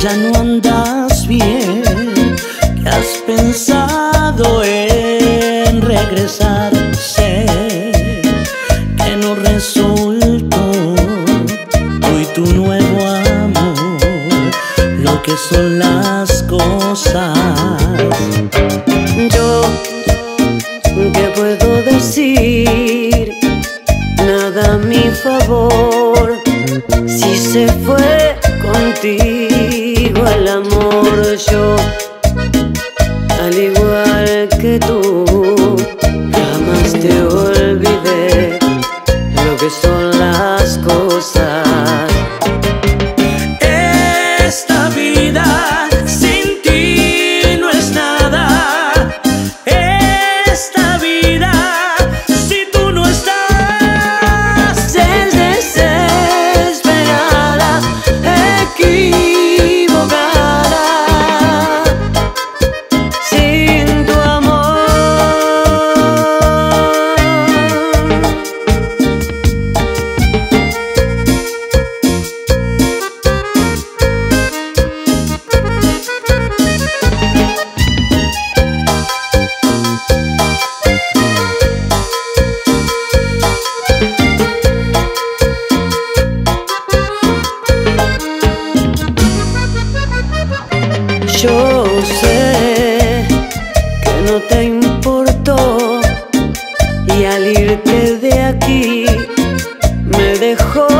ya no andas bien, que has pensado en regresar. Sé que no resultó tú y tu nuevo amor lo que son las cosas. Yo, ¿qué puedo decir? Nada a mi favor. Si se fue contigo el amor, yo, al igual que tú, jamás te olvidé lo que son las cosas. Esta vida sin ti no es nada. Esta vida si tú no estás. Es desesperada, equivocada, sin tu amor. Yo sé que no te importó y al irte de aquí me dejó